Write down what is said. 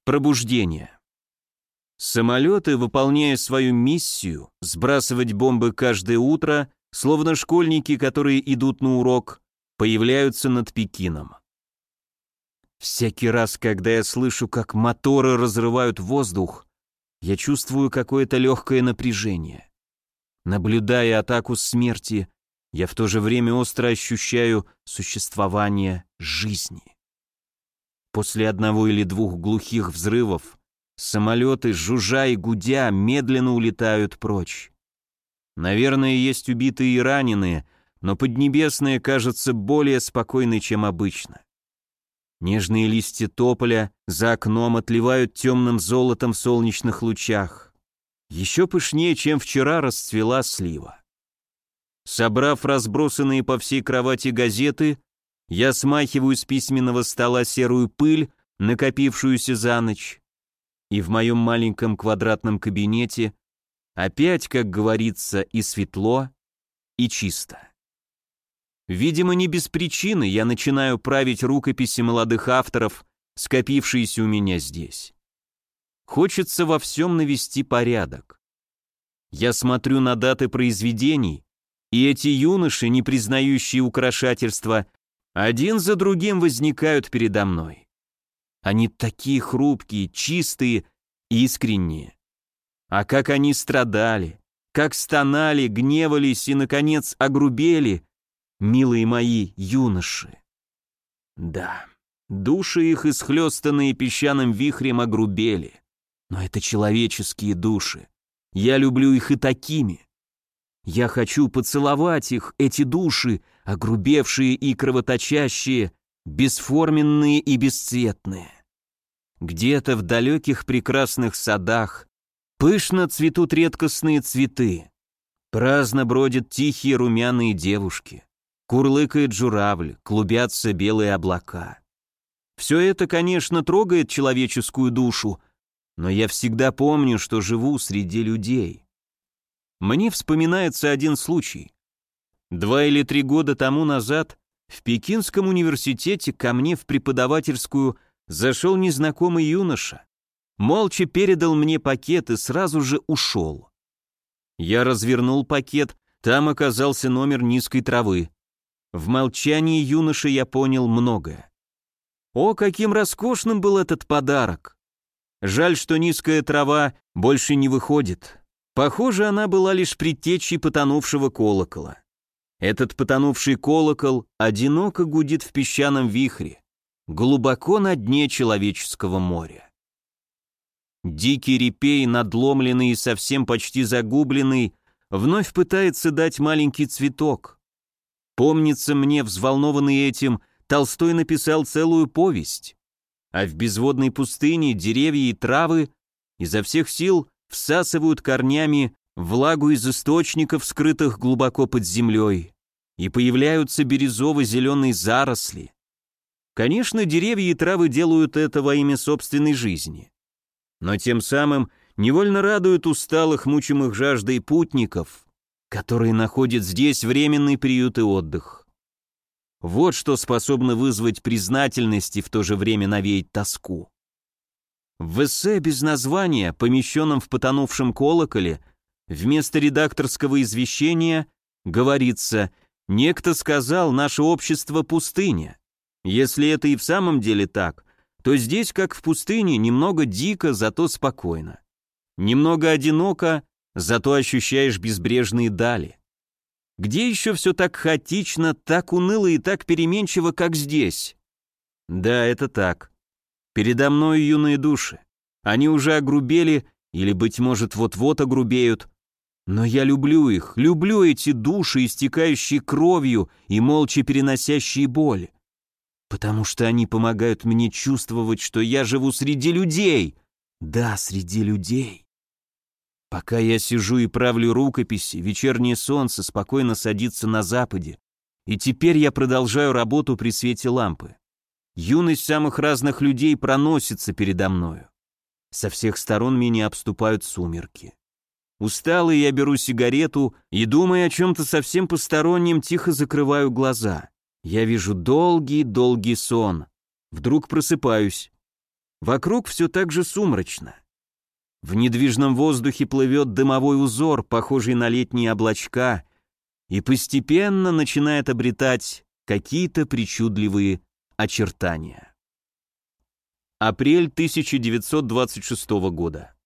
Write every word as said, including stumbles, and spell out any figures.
Пробуждение. Самолеты, выполняя свою миссию, сбрасывать бомбы каждое утро, словно школьники, которые идут на урок, появляются над Пекином. Всякий раз, когда я слышу, как моторы разрывают воздух, я чувствую какое-то легкое напряжение. Наблюдая атаку смерти, я в то же время остро ощущаю существование жизни. После одного или двух глухих взрывов самолеты, жужжа и гудя, медленно улетают прочь. Наверное, есть убитые и раненые, но Поднебесная кажется более спокойной, чем обычно. Нежные листья тополя за окном отливают темным золотом в солнечных лучах. Еще пышнее, чем вчера, расцвела слива. Собрав разбросанные по всей кровати газеты, я смахиваю с письменного стола серую пыль, накопившуюся за ночь, и в моем маленьком квадратном кабинете опять, как говорится, и светло, и чисто. Видимо, не без причины я начинаю править рукописи молодых авторов, скопившиеся у меня здесь. Хочется во всем навести порядок. Я смотрю на даты произведений, и эти юноши, не признающие украшательства, один за другим возникают передо мной. Они такие хрупкие, чистые, искренние. А как они страдали, как стонали, гневались и, наконец, огрубели, милые мои юноши. Да, души их, исхлестанные песчаным вихрем, огрубели. Но это человеческие души. Я люблю их и такими. Я хочу поцеловать их, эти души, огрубевшие и кровоточащие, бесформенные и бесцветные. Где-то в далеких прекрасных садах пышно цветут редкостные цветы, праздно бродят тихие румяные девушки, курлыкает журавль, клубятся белые облака. Все это, конечно, трогает человеческую душу, но я всегда помню, что живу среди людей. Мне вспоминается один случай. Два или три года тому назад в Пекинском университете ко мне в преподавательскую зашел незнакомый юноша, молча передал мне пакет и сразу же ушел. Я развернул пакет, там оказался номер низкой травы. В молчании юноши я понял многое. О, каким роскошным был этот подарок! Жаль, что низкая трава больше не выходит. Похоже, она была лишь предтечей потонувшего колокола. Этот потонувший колокол одиноко гудит в песчаном вихре, глубоко на дне человеческого моря. Дикий репей, надломленный и совсем почти загубленный, вновь пытается дать маленький цветок. Помнится мне, взволнованный этим, Толстой написал целую повесть, а в безводной пустыне деревья и травы изо всех сил всасывают корнями влагу из источников, скрытых глубоко под землей, и появляются бирюзово-зеленые заросли. Конечно, деревья и травы делают это во имя собственной жизни, но тем самым невольно радуют усталых, мучимых жаждой путников, которые находят здесь временный приют и отдых. Вот что способно вызвать признательность и в то же время навеять тоску. В эссе без названия, помещенном в потонувшем колоколе, вместо редакторского извещения говорится: «Некто сказал, наше общество пустыня». Если это и в самом деле так, то здесь, как в пустыне, немного дико, зато спокойно. Немного одиноко, зато ощущаешь безбрежные дали. Где еще все так хаотично, так уныло и так переменчиво, как здесь? Да, это так. Передо мной юные души. Они уже огрубели, или, быть может, вот-вот огрубеют. Но я люблю их, люблю эти души, истекающие кровью и молча переносящие боль. Потому что они помогают мне чувствовать, что я живу среди людей. Да, среди людей. Пока я сижу и правлю рукописи, вечернее солнце спокойно садится на западе, и теперь я продолжаю работу при свете лампы. Юность самых разных людей проносится передо мною. Со всех сторон меня обступают сумерки. Усталый, я беру сигарету и, думая о чем-то совсем постороннем, тихо закрываю глаза. Я вижу долгий-долгий сон. Вдруг просыпаюсь. Вокруг все так же сумрачно. В недвижном воздухе плывет дымовой узор, похожий на летние облачка, и постепенно начинает обретать какие-то причудливые очертания. Апрель тысяча девятьсот двадцать шестого года.